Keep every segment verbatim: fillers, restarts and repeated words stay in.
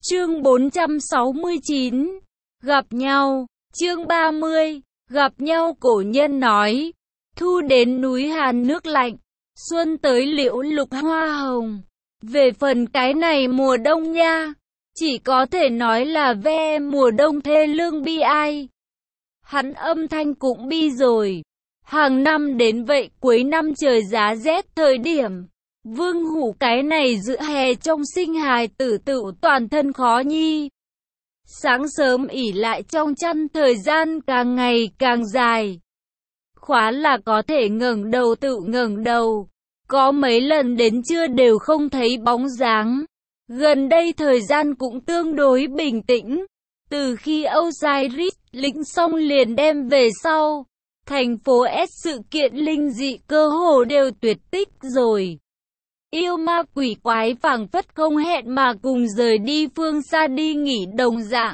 Chương bốn trăm sáu mươi chín. Gặp nhau. Chương ba mươi. Gặp nhau. Cổ nhân nói, thu đến núi Hàn nước lạnh, xuân tới liễu lục hoa hồng. Về phần cái này mùa đông nha, chỉ có thể nói là ve mùa đông thê lương bi ai. Hắn âm thanh cũng bi rồi. Hàng năm đến vậy, cuối năm trời giá rét thời điểm, Vương Hủ cái này giữa hè trong sinh hài tử tự toàn thân khó nhi. Sáng sớm ỉ lại trong chăn, thời gian càng ngày càng dài. Khóa là có thể ngẩng đầu tự ngẩng đầu. Có mấy lần đến trưa đều không thấy bóng dáng. Gần đây thời gian cũng tương đối bình tĩnh. Từ khi Osiris lĩnh xong liền đem về sau, thành phố S sự kiện linh dị cơ hồ đều tuyệt tích rồi. Yêu ma quỷ quái phảng phất không hẹn mà cùng rời đi phương xa đi nghỉ đồng dạng.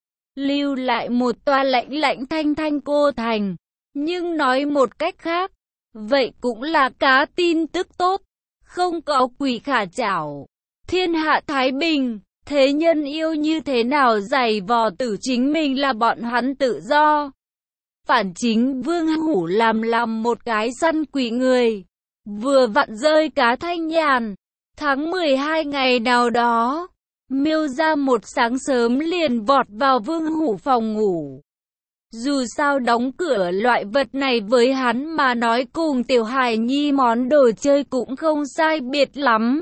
Lưu lại một toa lãnh lãnh thanh thanh cô thành. Nhưng nói một cách khác, vậy cũng là cá tin tức tốt. Không có quỷ khả chảo, thiên hạ thái bình. Thế nhân yêu như thế nào giày vò tử chính mình là bọn hắn tự do. Phản chính Vương Hủ làm làm một cái săn quỷ người. Vừa vặn rơi cá thanh nhàn. Tháng mười hai ngày nào đó, Miêu ra một sáng sớm liền vọt vào Vương Hủ phòng ngủ. Dù sao đóng cửa loại vật này với hắn mà nói cùng tiểu hài nhi món đồ chơi cũng không sai biệt lắm.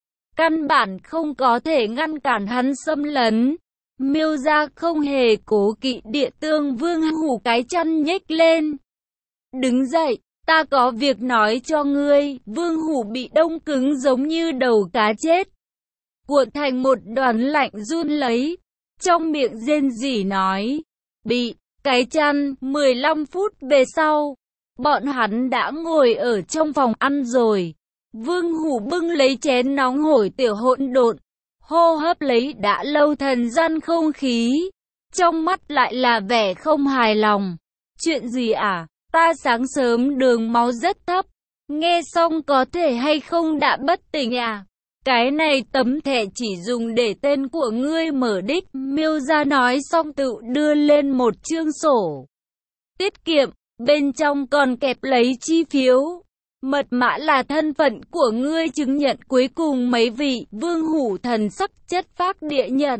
Căn bản không có thể ngăn cản hắn xâm lấn. Miêu ra không hề cố kỵ địa tương Vương Hủ cái chăn nhếch lên. Đứng dậy, ta có việc nói cho ngươi. Vương Hủ bị đông cứng giống như đầu cá chết, cuộn thành một đoàn lạnh run lấy, trong miệng rên rỉ nói, bị cái chăn. Mười lăm phút về sau, bọn hắn đã ngồi ở trong phòng ăn rồi. Vương Hủ bưng lấy chén nóng hổi tiểu hỗn độn, hô hấp lấy đã lâu thần gian không khí, trong mắt lại là vẻ không hài lòng. Chuyện gì à? Ta sáng sớm đường máu rất thấp, nghe xong có thể hay không đã bất tỉnh à? Cái này tấm thẻ chỉ dùng để tên của ngươi mở đích. Miêu ra nói xong tự đưa lên một chương sổ tiết kiệm, bên trong còn kẹp lấy chi phiếu. Mật mã là thân phận của ngươi, chứng nhận cuối cùng mấy vị. Vương Hủ thần sắc chất phác địa nhận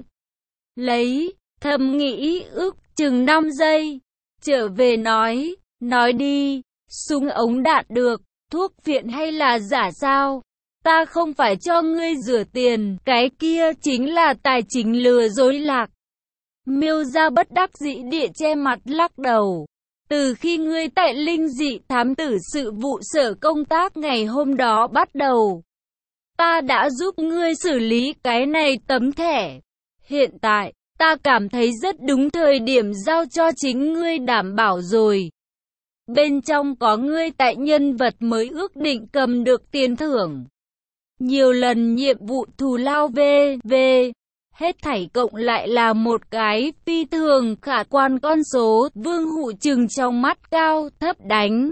lấy, thầm nghĩ ước chừng năm giây, trở về nói, nói đi, súng ống đạn được, thuốc viện hay là giả sao? Ta không phải cho ngươi rửa tiền, cái kia chính là tài chính lừa dối lạc. Miêu ra bất đắc dĩ địa che mặt lắc đầu. Từ khi ngươi tại linh dị thám tử sự vụ sở công tác ngày hôm đó bắt đầu, ta đã giúp ngươi xử lý cái này tấm thẻ. Hiện tại, ta cảm thấy rất đúng thời điểm giao cho chính ngươi đảm bảo rồi. Bên trong có ngươi tại nhân vật mới ước định cầm được tiền thưởng. Nhiều lần nhiệm vụ thù lao vê vê. Hết thảy cộng lại là một cái phi thường khả quan con số. Vương Hủ trừng trong mắt cao thấp đánh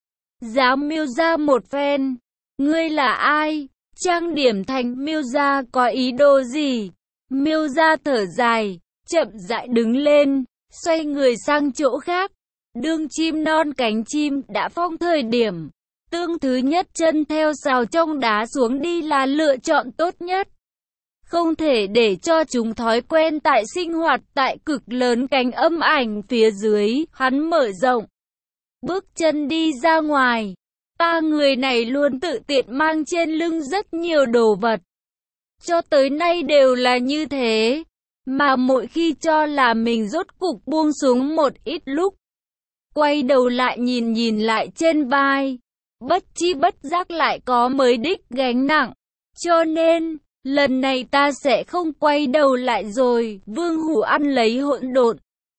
giá Miêu ra một phen. Ngươi là ai? Trang điểm thành Miêu ra có ý đồ gì? Miêu ra thở dài, chậm rãi đứng lên, xoay người sang chỗ khác. Đương chim non cánh chim đã phong thời điểm, tương thứ nhất chân theo sào trong đá xuống đi là lựa chọn tốt nhất. Không thể để cho chúng thói quen tại sinh hoạt tại cực lớn cánh âm ảnh phía dưới. Hắn mở rộng bước chân đi ra ngoài. Ta người này luôn tự tiện mang trên lưng rất nhiều đồ vật, cho tới nay đều là như thế. Mà mỗi khi cho là mình rốt cục buông xuống một ít lúc, quay đầu lại nhìn nhìn lại trên vai, bất chi bất giác lại có mới đích gánh nặng. Cho nên, lần này ta sẽ không quay đầu lại rồi. Vương Hủ ăn lấy hỗn độn,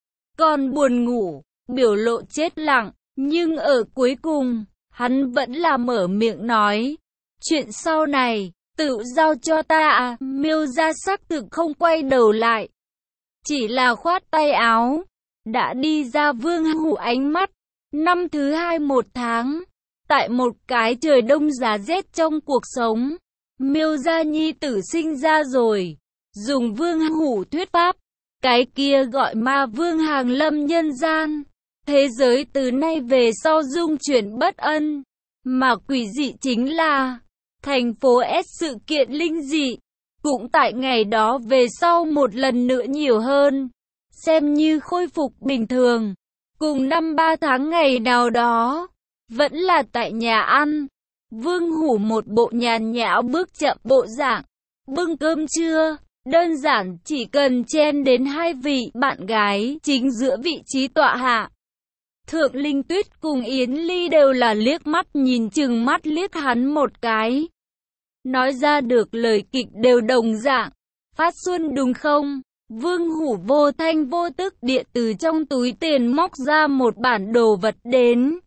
còn buồn ngủ, biểu lộ chết lặng. Nhưng ở cuối cùng, hắn vẫn là mở miệng nói, chuyện sau này, tự giao cho ta à. Miêu ra xác thực không quay đầu lại, chỉ là khoát tay áo, đã đi ra. Vương Hủ ánh mắt, năm thứ hai một tháng, tại một cái trời đông giá rét trong cuộc sống, Miêu gia nhi tử sinh ra rồi. dùng Vương Hủ thuyết pháp, cái kia gọi ma vương hàng lâm nhân gian. Thế giới từ nay về sau dung chuyển bất ân, mà quỷ dị chính là thành phố S sự kiện linh dị, cũng tại ngày đó về sau một lần nữa nhiều hơn, xem như khôi phục bình thường. Cùng năm ba tháng ngày nào đó, vẫn là tại nhà ăn, Vương Hủ một bộ nhàn nhã bước chậm bộ dạng, bưng cơm trưa, đơn giản chỉ cần chen đến hai vị bạn gái chính giữa vị trí tọa hạ. Thượng Linh Tuyết cùng Yến Ly đều là liếc mắt nhìn chừng mắt liếc hắn một cái. Nói ra được lời kịch đều đồng dạng. Phát Xuân đúng không? Vương Hủ vô thanh vô tức địa từ trong túi tiền móc ra một bản đồ vật đến.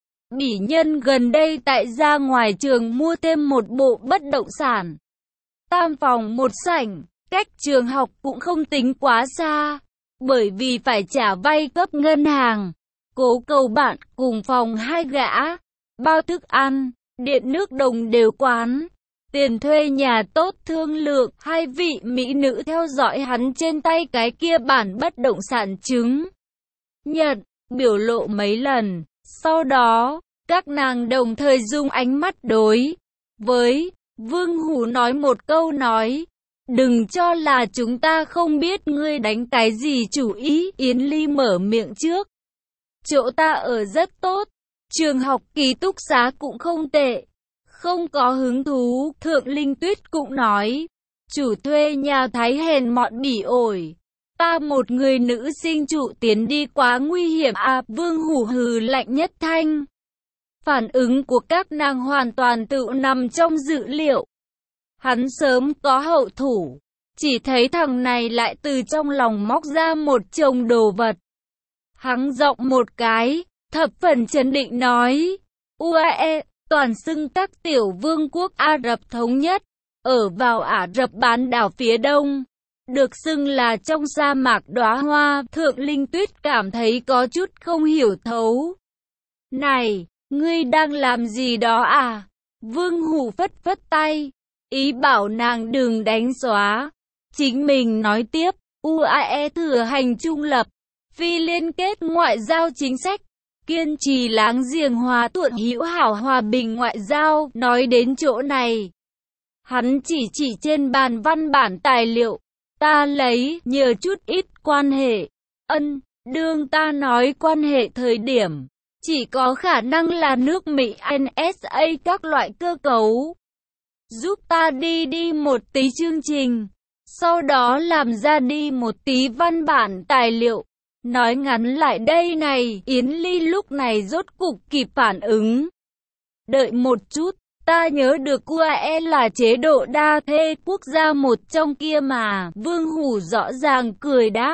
Bỉ nhân gần đây tại ra ngoài trường mua thêm một bộ bất động sản. Tam phòng một sảnh, cách trường học cũng không tính quá xa. Bởi vì phải trả vay cấp ngân hàng. Cố cầu bạn cùng phòng hai gã. Bao thức ăn, điện nước đồng đều quán. Tiền thuê nhà tốt thương lượng, hai vị mỹ nữ theo dõi hắn trên tay cái kia bản bất động sản chứng nhận, biểu lộ mấy lần. Sau đó, các nàng đồng thời dùng ánh mắt đối với Vương Hủ nói một câu nói. Đừng cho là chúng ta không biết ngươi đánh cái gì chủ ý. Yến Ly mở miệng trước. Chỗ ta ở rất tốt, trường học ký túc xá cũng không tệ. Không có hứng thú, Thượng Linh Tuyết cũng nói. Chủ thuê nhà thái hèn mọn bỉ ổi. Ta một người nữ sinh trụ tiến đi quá nguy hiểm à. Vương Hủ hừ lạnh nhất thanh. Phản ứng của các nàng hoàn toàn tự nằm trong dự liệu. Hắn sớm có hậu thủ. Chỉ thấy thằng này lại từ trong lòng móc ra một chồng đồ vật. Hắn giọng một cái, thập phần trấn định nói. u a e, toàn xưng các tiểu vương quốc Ả Rập thống nhất, ở vào Ả Rập bán đảo phía đông. Được xưng là trong sa mạc đóa hoa. Thượng Linh Tuyết cảm thấy có chút không hiểu thấu. Này, ngươi đang làm gì đó à? Vương Hủ phất phất tay, ý bảo nàng đừng đánh xóa. Chính mình nói tiếp, u a e thừa hành trung lập, phi liên kết ngoại giao chính sách, kiên trì láng giềng hòa thuận hữu hảo hòa bình ngoại giao. Nói đến chỗ này, hắn chỉ chỉ trên bàn văn bản tài liệu. Ta lấy nhờ chút ít quan hệ. Ân, đương ta nói quan hệ thời điểm, chỉ có khả năng là nước Mỹ en ét a các loại cơ cấu. Giúp ta đi đi một tí chương trình, sau đó làm ra đi một tí văn bản tài liệu. Nói ngắn lại đây này, Yến Ly lúc này rốt cục kịp phản ứng. Đợi một chút, ta nhớ được u a e là chế độ đa thê quốc gia một trong kia mà. Vương Hủ rõ ràng cười đáp.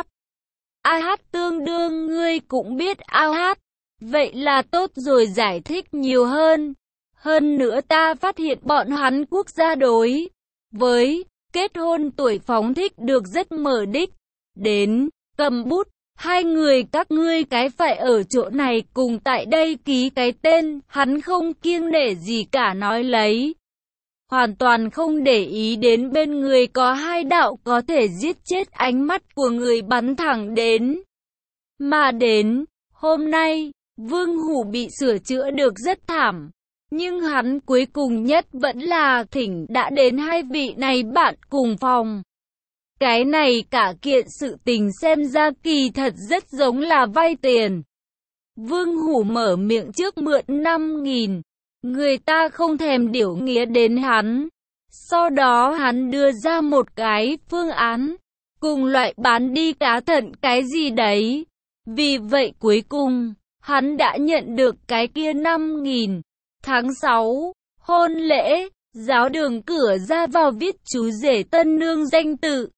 a hát tương đương ngươi cũng biết a hát. Vậy là tốt rồi, giải thích nhiều hơn. Hơn nữa ta phát hiện bọn hắn quốc gia đối với kết hôn tuổi phóng thích được rất mở đích. Đến, cầm bút, hai người các ngươi cái phải ở chỗ này cùng tại đây ký cái tên. Hắn không kiêng nể gì cả nói lấy. Hoàn toàn không để ý đến bên người có hai đạo có thể giết chết ánh mắt của người bắn thẳng đến. Mà đến, hôm nay, Vương Hủ bị sửa chữa được rất thảm. Nhưng hắn cuối cùng nhất vẫn là thỉnh đã đến hai vị này bạn cùng phòng. Cái này cả kiện sự tình xem ra kỳ thật rất giống là vay tiền. Vương Hủ mở miệng trước mượn năm nghìn. Người ta không thèm điểu nghĩa đến hắn. Sau đó hắn đưa ra một cái phương án. Cùng loại bán đi cá thận cái gì đấy. Vì vậy cuối cùng, hắn đã nhận được cái kia năm nghìn. Tháng sáu, hôn lễ, giáo đường cửa ra vào viết chú rể tân nương danh tự.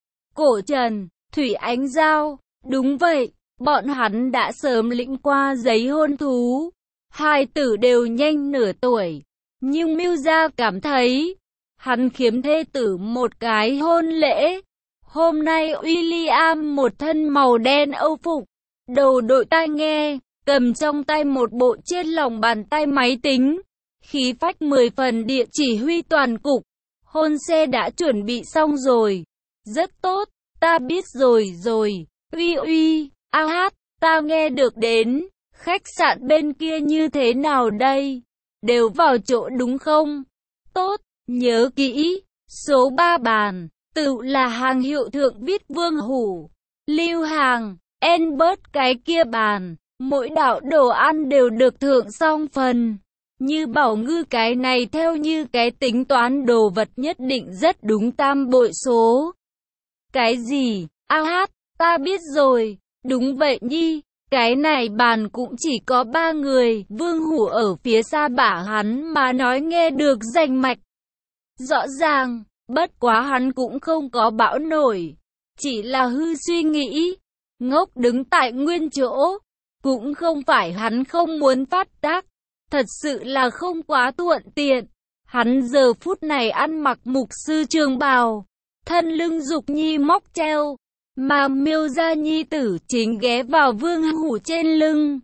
Cổ Trần, Thủy Ánh Giao. Đúng vậy, bọn hắn đã sớm lĩnh qua giấy hôn thú. Hai tử đều nhanh nửa tuổi. Nhưng Mưu Gia cảm thấy, hắn khiếm thê tử một cái hôn lễ. Hôm nay William một thân màu đen âu phục, đầu đội tai nghe, cầm trong tay một bộ trên lòng bàn tay máy tính. Khí phách mười phần địa chỉ huy toàn cục. Hôn xe đã chuẩn bị xong rồi. Rất tốt, ta biết rồi rồi. Uy uy, a hát, ta nghe được đến. Khách sạn bên kia như thế nào đây? Đều vào chỗ đúng không? Tốt, nhớ kỹ. Số ba bàn, tự là hàng hiệu thượng viết Vương Hủ. Lưu hàng, Albert cái kia bàn. Mỗi đạo đồ ăn đều được thượng xong phần. Như Bảo Ngư cái này theo như cái tính toán đồ vật nhất định rất đúng tam bội số. Cái gì? A hát, ta biết rồi. Đúng vậy nhi. Cái này bàn cũng chỉ có ba người. Vương Hủ ở phía xa bả hắn mà nói nghe được rành mạch. Rõ ràng, bất quá hắn cũng không có bão nổi. Chỉ là hư suy nghĩ. Ngốc đứng tại nguyên chỗ. Cũng không phải hắn không muốn phát tác. Thật sự là không quá thuận tiện. Hắn giờ phút này ăn mặc mục sư trường bào. Thân lưng Dục Nhi móc treo. Mà Miêu gia nhi tử chính ghé vào Vương Hủ trên lưng.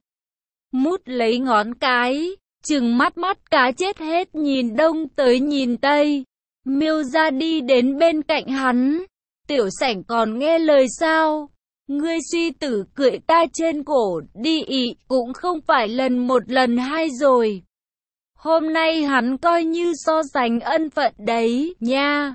Mút lấy ngón cái. Trừng mắt mắt cá chết hết nhìn đông tới nhìn tây. Miêu gia đi đến bên cạnh hắn. Tiểu sảnh còn nghe lời sao? Ngươi suy tử cưỡi ta trên cổ đi ị cũng không phải lần một lần hai rồi. Hôm nay hắn coi như so sánh ân phận đấy nha.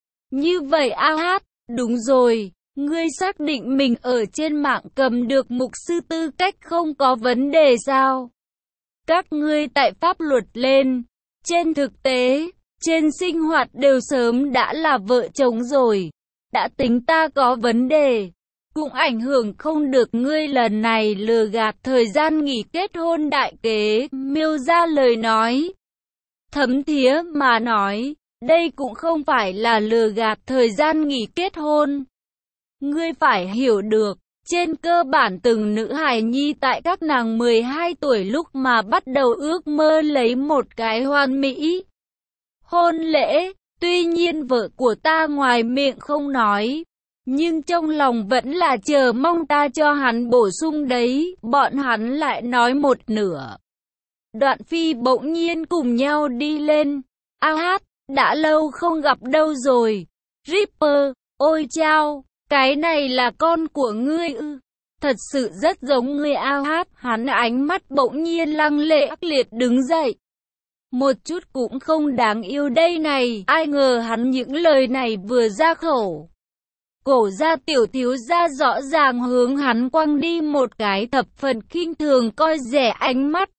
Như vậy a hát, đúng rồi, ngươi xác định mình ở trên mạng cầm được mục sư tư cách không có vấn đề sao? Các ngươi tại pháp luật lên, trên thực tế, trên sinh hoạt đều sớm đã là vợ chồng rồi. Đã tính ta có vấn đề. Cũng ảnh hưởng không được ngươi lần này lừa gạt thời gian nghỉ kết hôn đại kế. Miêu ra lời nói. Thấm thía mà nói, đây cũng không phải là lừa gạt thời gian nghỉ kết hôn. Ngươi phải hiểu được, trên cơ bản từng nữ hài nhi tại các nàng mười hai tuổi lúc mà bắt đầu ước mơ lấy một cái hoàn mỹ hôn lễ. Tuy nhiên vợ của ta ngoài miệng không nói, nhưng trong lòng vẫn là chờ mong ta cho hắn bổ sung đấy. Bọn hắn lại nói một nửa. Đoạn Phi bỗng nhiên cùng nhau đi lên. A hát, đã lâu không gặp đâu rồi. Ripper, ôi chao, cái này là con của ngươi ư? Thật sự rất giống ngươi A hát. Hắn ánh mắt bỗng nhiên lăng lệ ác liệt đứng dậy. Một chút cũng không đáng yêu đây này. Ai ngờ hắn những lời này vừa ra khẩu. Cổ gia tiểu thiếu gia rõ ràng hướng hắn quăng đi một cái thập phần khinh thường coi rẻ ánh mắt.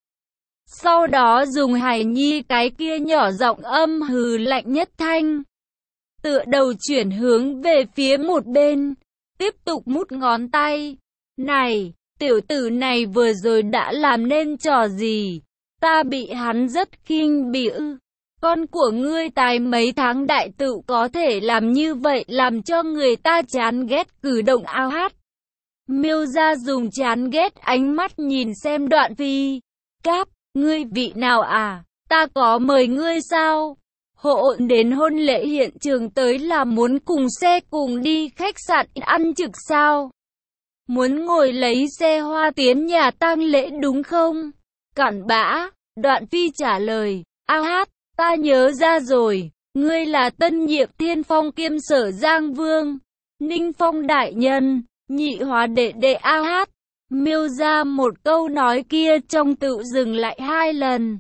Sau đó dùng hài nhi cái kia nhỏ giọng âm hừ lạnh nhất thanh. Tựa đầu chuyển hướng về phía một bên. Tiếp tục mút ngón tay. Này, tiểu tử này vừa rồi đã làm nên trò gì? Ta bị hắn rất khinh bỉ ư. Con của ngươi tài mấy tháng đại tự có thể làm như vậy làm cho người ta chán ghét cử động A hát. Miêu gia dùng chán ghét ánh mắt nhìn xem Đoạn Phi. Cáp, ngươi vị nào à? Ta có mời ngươi sao? Hộ đến hôn lễ hiện trường tới là muốn cùng xe cùng đi khách sạn ăn trực sao? Muốn ngồi lấy xe hoa tiến nhà tang lễ đúng không? Cặn bã, Đoạn Phi trả lời. A hát, ta nhớ ra rồi, ngươi là tân nhiệm Thiên Phong kiêm Sở Giang Vương, Ninh Phong đại nhân, nhị hóa đệ đệ A hát. Miêu ra một câu nói kia trong tự dừng lại hai lần.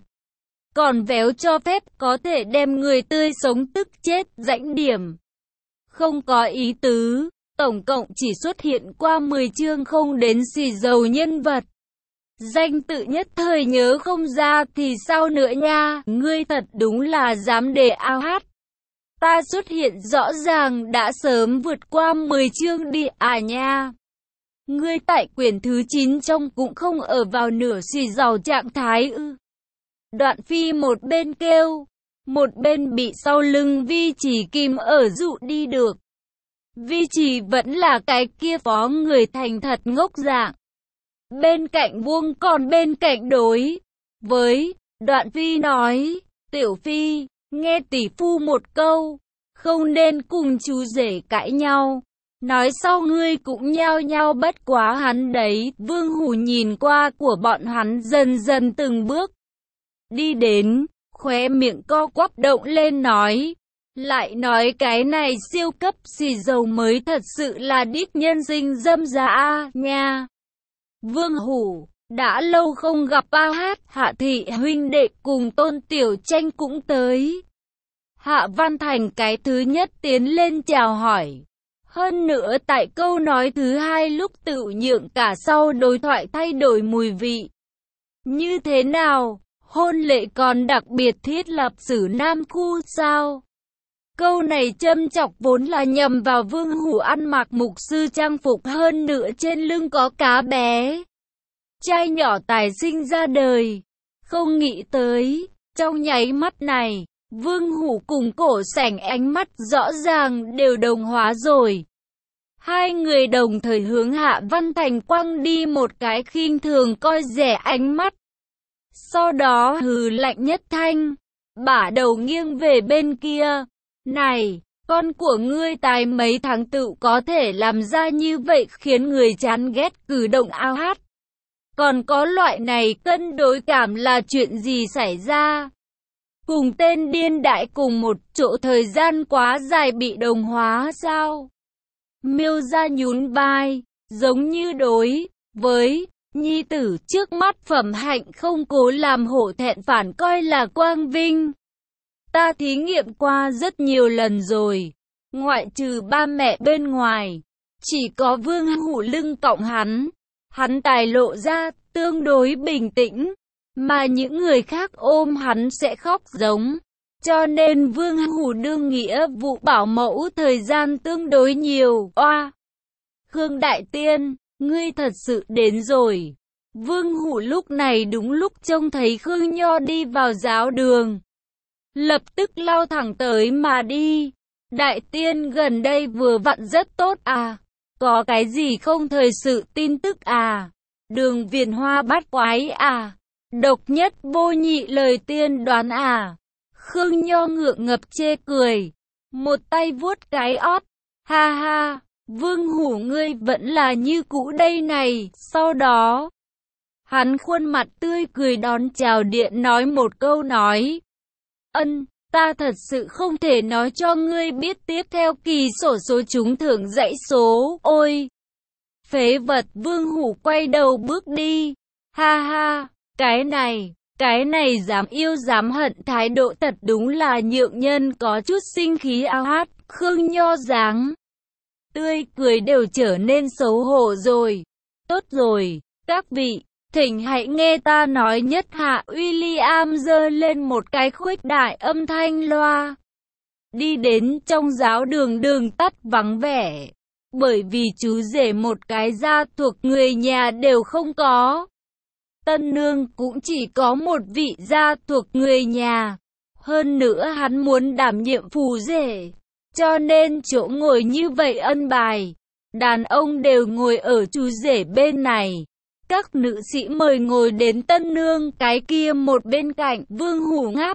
Còn véo cho phép có thể đem người tươi sống tức chết rãnh điểm. Không có ý tứ, tổng cộng chỉ xuất hiện qua mười chương không đến xì dầu nhân vật. Danh tự nhất thời nhớ không ra thì sao nữa nha, ngươi thật đúng là dám đề A hát. Ta xuất hiện rõ ràng đã sớm vượt qua mười chương đi à nha. Ngươi tại quyển thứ chín trong cũng không ở vào nửa xì dầu trạng thái ư. Đoạn Phi một bên kêu, một bên bị sau lưng Vi Chỉ kìm ở dụ đi được. Vi Chỉ vẫn là cái kia phó người thành thật ngốc dạng. Bên cạnh vuông còn bên cạnh đối với Đoạn Phi nói, Tiểu Phi, nghe tỷ phu một câu, không nên cùng chú rể cãi nhau. Nói sau ngươi cũng nhao nhao bất quá hắn đấy. Vương Hủ nhìn qua của bọn hắn dần dần từng bước đi đến, khóe miệng co quắp động lên nói, Lại nói cái này siêu cấp xì dầu mới thật sự là đích nhân sinh dâm dã nha. Vương Hủ, đã lâu không gặp A Hát, Hạ Thị huynh đệ cùng Tôn Tiểu Tranh cũng tới. Hạ Văn Thành cái thứ nhất tiến lên chào hỏi. Hơn nữa tại câu nói thứ hai lúc tự nhượng cả sau đối thoại thay đổi mùi vị. Như thế nào, hôn lễ còn đặc biệt thiết lập xử Nam Khu sao? Câu này châm chọc vốn là nhầm vào Vương Hủ ăn mặc mục sư trang phục, hơn nữa trên lưng có cá bé. Trai nhỏ tài sinh ra đời. Không nghĩ tới, trong nháy mắt này, Vương Hủ cùng Cổ Sảnh ánh mắt rõ ràng đều đồng hóa rồi. Hai người đồng thời hướng Hạ Văn Thành quăng đi một cái khinh thường coi rẻ ánh mắt. Sau đó hừ lạnh nhất thanh, bả đầu nghiêng về bên kia. Này, con của ngươi tài mấy tháng tự có thể làm ra như vậy khiến người chán ghét cử động A Hát. Còn có loại này cân đối cảm là chuyện gì xảy ra? Cùng tên điên đại cùng một chỗ thời gian quá dài bị đồng hóa sao? Miêu Gia nhún vai, giống như đối với nhi tử trước mắt phẩm hạnh không cố làm hổ thẹn phản coi là quang vinh. Ta thí nghiệm qua rất nhiều lần rồi, ngoại trừ ba mẹ bên ngoài, chỉ có Vương Hủ lưng cõng hắn, hắn tài lộ ra tương đối bình tĩnh, mà những người khác ôm hắn sẽ khóc giống. Cho nên Vương Hủ đương nghĩa vụ bảo mẫu thời gian tương đối nhiều. Oa! Khương Đại Tiên, ngươi thật sự đến rồi. Vương Hủ lúc này đúng lúc trông thấy Khương Nho đi vào giáo đường. Lập tức lao thẳng tới mà đi. Đại Tiên gần đây vừa vặn rất tốt à? Có cái gì không thời sự tin tức à? Đường viền hoa bát quái à? Độc nhất vô nhị lời tiên đoán à? Khương Nho ngượng ngập chê cười, một tay vuốt cái ót. Ha ha, Vương Hủ ngươi vẫn là như cũ đây này. Sau đó, hắn khuôn mặt tươi cười đón chào điện nói một câu nói. Ân, ta thật sự không thể nói cho ngươi biết tiếp theo kỳ sổ số trúng thưởng dãy số. Ôi! Phế vật. Vương Hủ quay đầu bước đi. Ha ha, cái này, cái này dám yêu dám hận thái độ thật đúng là nhượng nhân có chút sinh khí. A Hát, Khương Nho dáng tươi cười đều trở nên xấu hổ rồi. Tốt rồi, các vị, thỉnh hãy nghe ta nói nhất hạ. William giơ lên một cái khuếch đại âm thanh loa. Đi đến trong giáo đường, đường tắt vắng vẻ. Bởi vì chú rể một cái gia thuộc người nhà đều không có. Tân nương cũng chỉ có một vị gia thuộc người nhà. Hơn nữa hắn muốn đảm nhiệm phù rể. Cho nên chỗ ngồi như vậy ân bài. Đàn ông đều ngồi ở chú rể bên này. Các nữ sĩ mời ngồi đến tân nương cái kia một bên cạnh. Vương Hủ ngáp.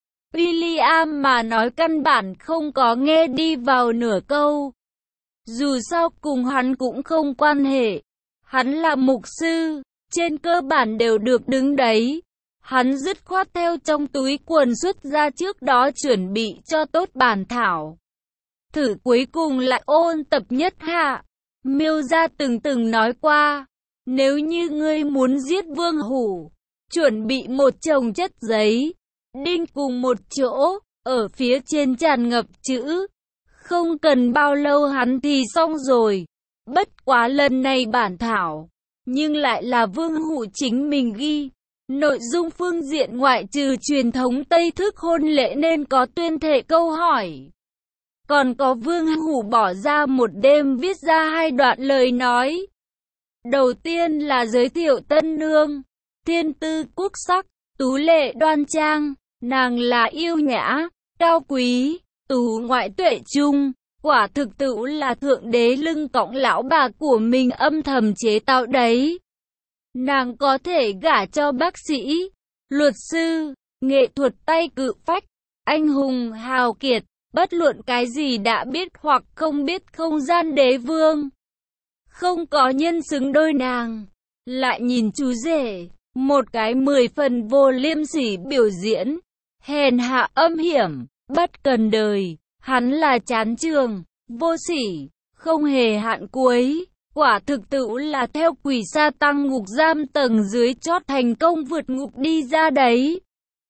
William mà nói căn bản không có nghe đi vào nửa câu. Dù sao cùng hắn cũng không quan hệ. Hắn là mục sư, trên cơ bản đều được đứng đấy. Hắn dứt khoát theo trong túi quần xuất ra trước đó chuẩn bị cho tốt bản thảo. Thử cuối cùng lại ôn tập nhất hạ. Miêu Gia từng từng nói qua, nếu như ngươi muốn giết Vương Hủ, chuẩn bị một chồng chất giấy, đinh cùng một chỗ, ở phía trên tràn ngập chữ. Không cần bao lâu hắn thì xong rồi. Bất quá lần này bản thảo, nhưng lại là Vương Hủ chính mình ghi. Nội dung phương diện ngoại trừ truyền thống Tây thức hôn lễ nên có tuyên thệ câu hỏi. Còn có Vương Hủ bỏ ra một đêm viết ra hai đoạn lời nói. Đầu tiên là giới thiệu tân nương, thiên tư quốc sắc, tú lệ đoan trang, nàng là yêu nhã, cao quý, tú ngoại tuệ trung, quả thực tự là thượng đế lưng cõng lão bà của mình âm thầm chế tạo đấy. Nàng có thể gả cho bác sĩ, luật sư, nghệ thuật tay cự phách, anh hùng hào kiệt, bất luận cái gì đã biết hoặc không biết không gian đế vương. Không có nhân xứng đôi nàng. Lại nhìn chú rể, một cái mười phần vô liêm sỉ biểu diễn, hèn hạ âm hiểm, Bất cần đời, hắn là chán trường, vô sỉ, không hề hạn cuối. Quả thực tự là theo quỷ sa tăng ngục giam tầng dưới chót thành công vượt ngục đi ra đấy.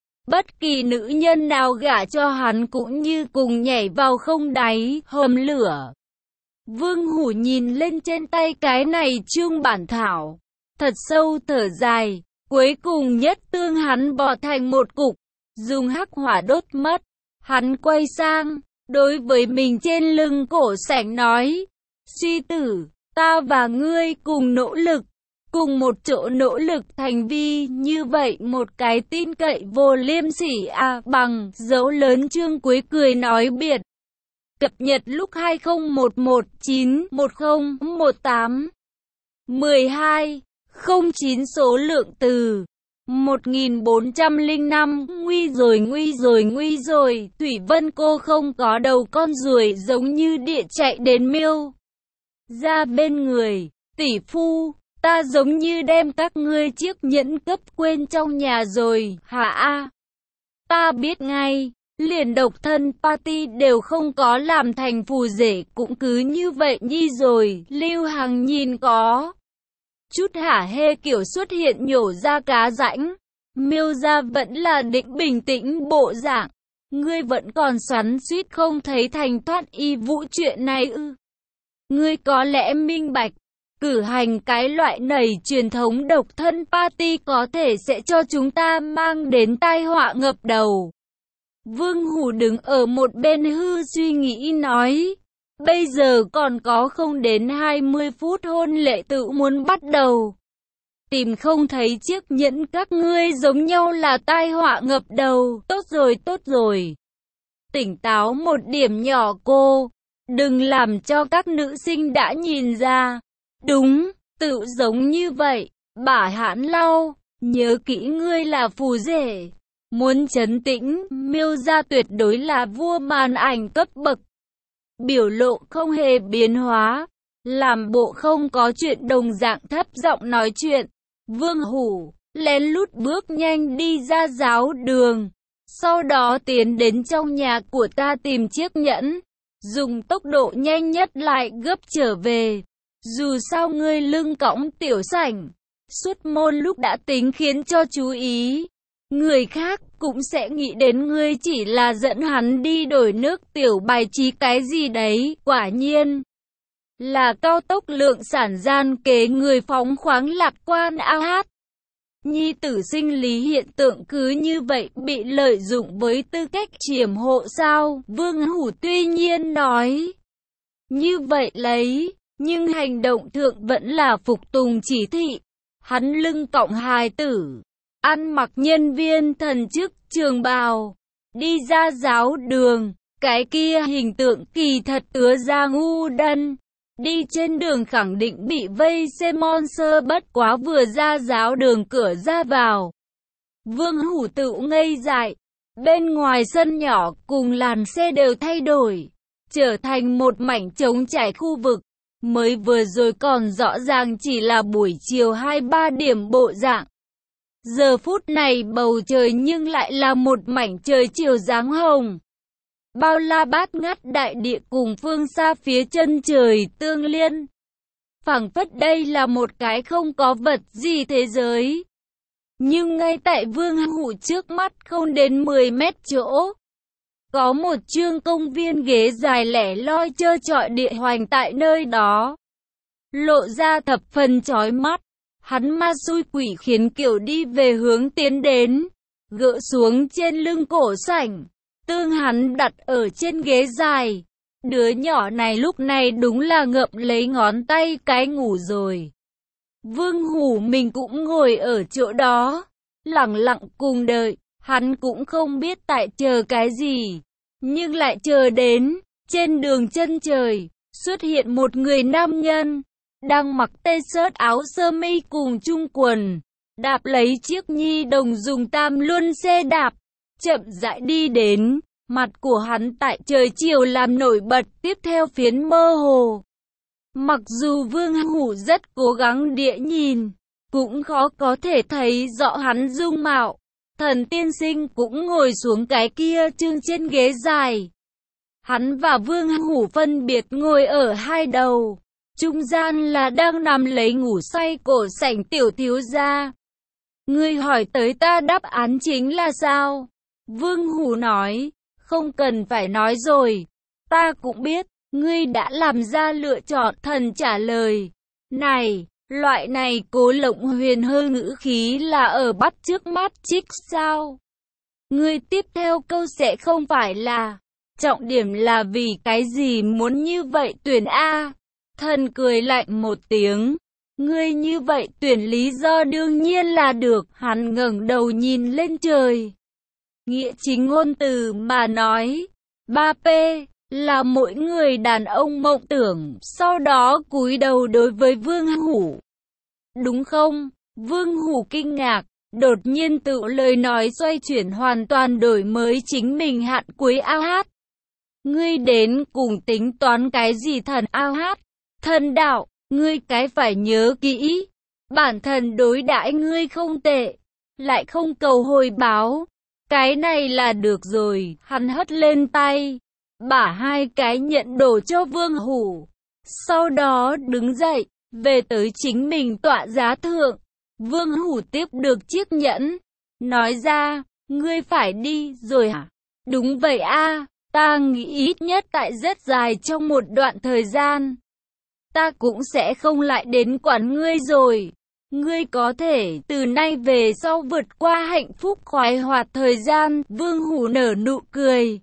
Bất kỳ nữ nhân nào gả cho hắn cũng như cùng nhảy vào không đáy hầm lửa. Vương Hủ nhìn lên trên tay cái này chương bản thảo, thật sâu thở dài, cuối cùng nhất tương hắn bỏ thành một cục, dùng hắc hỏa đốt mất. Hắn quay sang, đối với mình trên lưng cổ sảnh nói, suy tử, ta và ngươi cùng nỗ lực, cùng một chỗ nỗ lực thành vi, như vậy một cái tin cậy vô liêm sỉ à, bằng dấu lớn chương cuối cười nói biệt. Cập nhật lúc hai không một một chín một không một tám mười hai không chín số lượng từ một nghìn bốn trăm lẻ năm. Nguy rồi nguy rồi nguy rồi, Thủy Vân cô không có đầu con ruồi giống như địa chạy đến miêu ra bên người. Tỷ phu, ta giống như đem các ngươi chiếc nhẫn cấp quên trong nhà rồi, hả a? Ta biết ngay, liền độc thân party đều không có làm thành phù rể cũng cứ như vậy nhi rồi. Lưu Hằng nhìn có chút hả hê kiểu xuất hiện nhổ ra cá rãnh. Miêu gia vẫn là định bình tĩnh bộ dạng. Ngươi vẫn còn xoắn suýt không thấy thành thoát y vũ chuyện này ư? Ngươi có lẽ minh bạch, cử hành cái loại nảy truyền thống độc thân party có thể sẽ cho chúng ta mang đến tai họa ngập đầu. Vương Hủ đứng ở một bên hư suy nghĩ nói, bây giờ còn có không đến hai mươi phút hôn lễ tự muốn bắt đầu. Tìm không thấy chiếc nhẫn các ngươi giống nhau là tai họa ngập đầu. Tốt rồi tốt rồi, tỉnh táo một điểm nhỏ cô, đừng làm cho các nữ sinh đã nhìn ra. Đúng, tự giống như vậy, bả Hãn Lau, nhớ kỹ ngươi là phù rể. Muốn trấn tĩnh, Miêu gia tuyệt đối là vua màn ảnh cấp bậc. Biểu lộ không hề biến hóa, làm bộ không có chuyện đồng dạng thấp giọng nói chuyện. Vương Hủ lén lút bước nhanh đi ra giáo đường, sau đó tiến đến trong nhà của ta tìm chiếc nhẫn, dùng tốc độ nhanh nhất lại gấp trở về. Dù sao ngươi lưng cõng tiểu sảnh, suốt môn lúc đã tính khiến cho chú ý. Người khác cũng sẽ nghĩ đến ngươi chỉ là dẫn hắn đi đổi nước tiểu bài trí cái gì đấy. Quả nhiên là cao tốc lượng sản gian kế người phóng khoáng lạc quan a hát. Nhi tử sinh lý hiện tượng cứ như vậy bị lợi dụng với tư cách chiểm hộ sao? Vương Hủ tuy nhiên nói như vậy lấy, nhưng hành động thượng vẫn là phục tùng chỉ thị. Hắn lưng cõng hài tử, ăn mặc nhân viên thần chức trường bào, đi ra giáo đường, cái kia hình tượng kỳ thật ứa ra ngu đần. Đi trên đường khẳng định bị vây xem monster, bất quá vừa ra giáo đường cửa ra vào. Vương Hủ tự ngây dại, bên ngoài sân nhỏ cùng làn xe đều thay đổi, trở thành một mảnh trống trải khu vực. Mới vừa rồi còn rõ ràng chỉ là buổi chiều hai ba điểm bộ dạng. Giờ phút này bầu trời nhưng lại là một mảnh trời chiều dáng hồng. Bao la bát ngát đại địa cùng phương xa phía chân trời tương liên. Phảng phất đây là một cái không có vật gì thế giới. Nhưng ngay tại Vương Hủ trước mắt không đến mười mét chỗ, có một chương công viên ghế dài lẻ loi trơ trọi địa hoành tại nơi đó, lộ ra thập phần chói mắt. Hắn ma xui quỷ khiến kiểu đi về hướng tiến đến, gỡ xuống trên lưng cổ sảnh, tương hắn đặt ở trên ghế dài. Đứa nhỏ này lúc này đúng là ngậm lấy ngón tay cái ngủ rồi. Vương Hủ mình cũng ngồi ở chỗ đó, lặng lặng cùng đợi. Hắn cũng không biết tại chờ cái gì, nhưng lại chờ đến. Trên đường chân trời xuất hiện một người nam nhân, đang mặc t-shirt áo sơ mi cùng chung quần, đạp lấy chiếc nhi đồng dùng tam luân xe đạp, chậm rãi đi đến. Mặt của hắn tại trời chiều làm nổi bật tiếp theo phiến mơ hồ. Mặc dù Vương Hủ rất cố gắng địa nhìn, cũng khó có thể thấy rõ hắn dung mạo. Thần tiên sinh cũng ngồi xuống cái kia trương trên ghế dài. Hắn và Vương Hủ phân biệt ngồi ở hai đầu. Trung gian là đang nằm lấy ngủ say cổ sảnh tiểu thiếu gia. Ngươi hỏi tới ta đáp án chính là sao? Vương Hủ nói, không cần phải nói rồi. Ta cũng biết, ngươi đã làm ra lựa chọn. Thần trả lời, này, loại này Cố Lộng Huyền hơi ngữ khí là ở bắt trước mắt trích sao? Ngươi tiếp theo câu sẽ không phải là, trọng điểm là vì cái gì muốn như vậy tuyển A? Thần cười lạnh một tiếng. Ngươi như vậy tuyển lý do đương nhiên là được. Hắn ngẩng đầu nhìn lên trời. Nghĩa chính ngôn từ mà nói. ba P là mỗi người đàn ông mộng tưởng. Sau đó cúi đầu đối với Vương Hủ. Đúng không? Vương Hủ kinh ngạc. Đột nhiên tự lời nói xoay chuyển hoàn toàn đổi mới chính mình hạn cuối ao hát. Ngươi đến cùng tính toán cái gì thần ao hát? Thần đạo, ngươi cái phải nhớ kỹ. Bản thân đối đãi ngươi không tệ, lại không cầu hồi báo. Cái này là được rồi. Hắn hất lên tay, bả hai cái nhận đồ cho Vương Hủ. Sau đó đứng dậy, về tới chính mình tọa giá thượng. Vương Hủ tiếp được chiếc nhẫn, nói ra, ngươi phải đi rồi hả? Đúng vậy a, ta nghĩ ít nhất tại rất dài trong một đoạn thời gian. Ta cũng sẽ không lại đến quản ngươi rồi. Ngươi có thể từ nay về sau vượt qua hạnh phúc khoái hoạt thời gian. Vương Hủ nở nụ cười.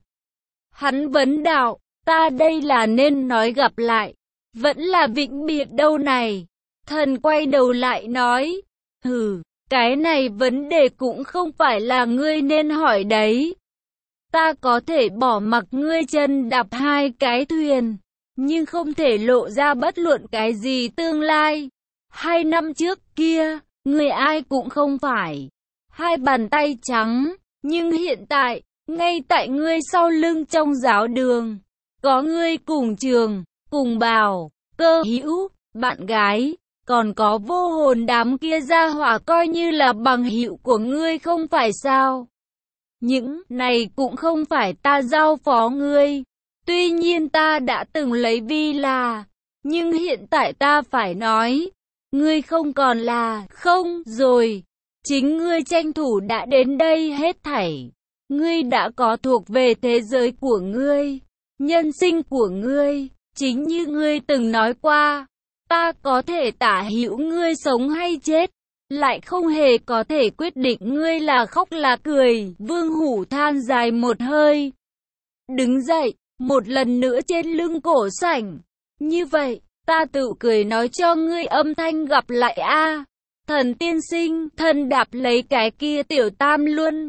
Hắn vấn đạo, ta đây là nên nói gặp lại, vẫn là vĩnh biệt đâu này? Thần quay đầu lại nói, hừ, cái này vấn đề cũng không phải là ngươi nên hỏi đấy. Ta có thể bỏ mặc ngươi chân đạp hai cái thuyền, nhưng không thể lộ ra bất luận cái gì tương lai. Hai năm trước kia, người ai cũng không phải hai bàn tay trắng, nhưng hiện tại, ngay tại ngươi sau lưng trong giáo đường, có ngươi cùng trường, cùng bào, cơ hữu, bạn gái, còn có vô hồn đám kia gia hỏa coi như là bằng hữu của ngươi không phải sao? Những này cũng không phải ta giao phó ngươi. Tuy nhiên ta đã từng lấy vi là, nhưng hiện tại ta phải nói, ngươi không còn là không rồi. Chính ngươi tranh thủ đã đến đây hết thảy. Ngươi đã có thuộc về thế giới của ngươi, nhân sinh của ngươi. Chính như ngươi từng nói qua, ta có thể tả hữu ngươi sống hay chết, lại không hề có thể quyết định ngươi là khóc là cười. Vương Hủ than dài một hơi, đứng dậy, một lần nữa trên lưng cổ sảnh. Như vậy, ta tự cười nói cho ngươi âm thanh gặp lại a. Thần tiên sinh, thần đạp lấy cái kia tiểu tam luân,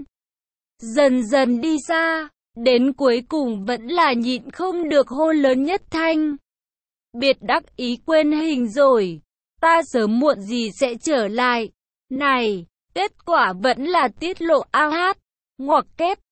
dần dần đi xa, đến cuối cùng vẫn là nhịn không được hô lớn nhất thanh. Biệt đắc ý quên hình rồi, ta sớm muộn gì sẽ trở lại. Này, kết quả vẫn là tiết lộ ao hát, ngoặc kép,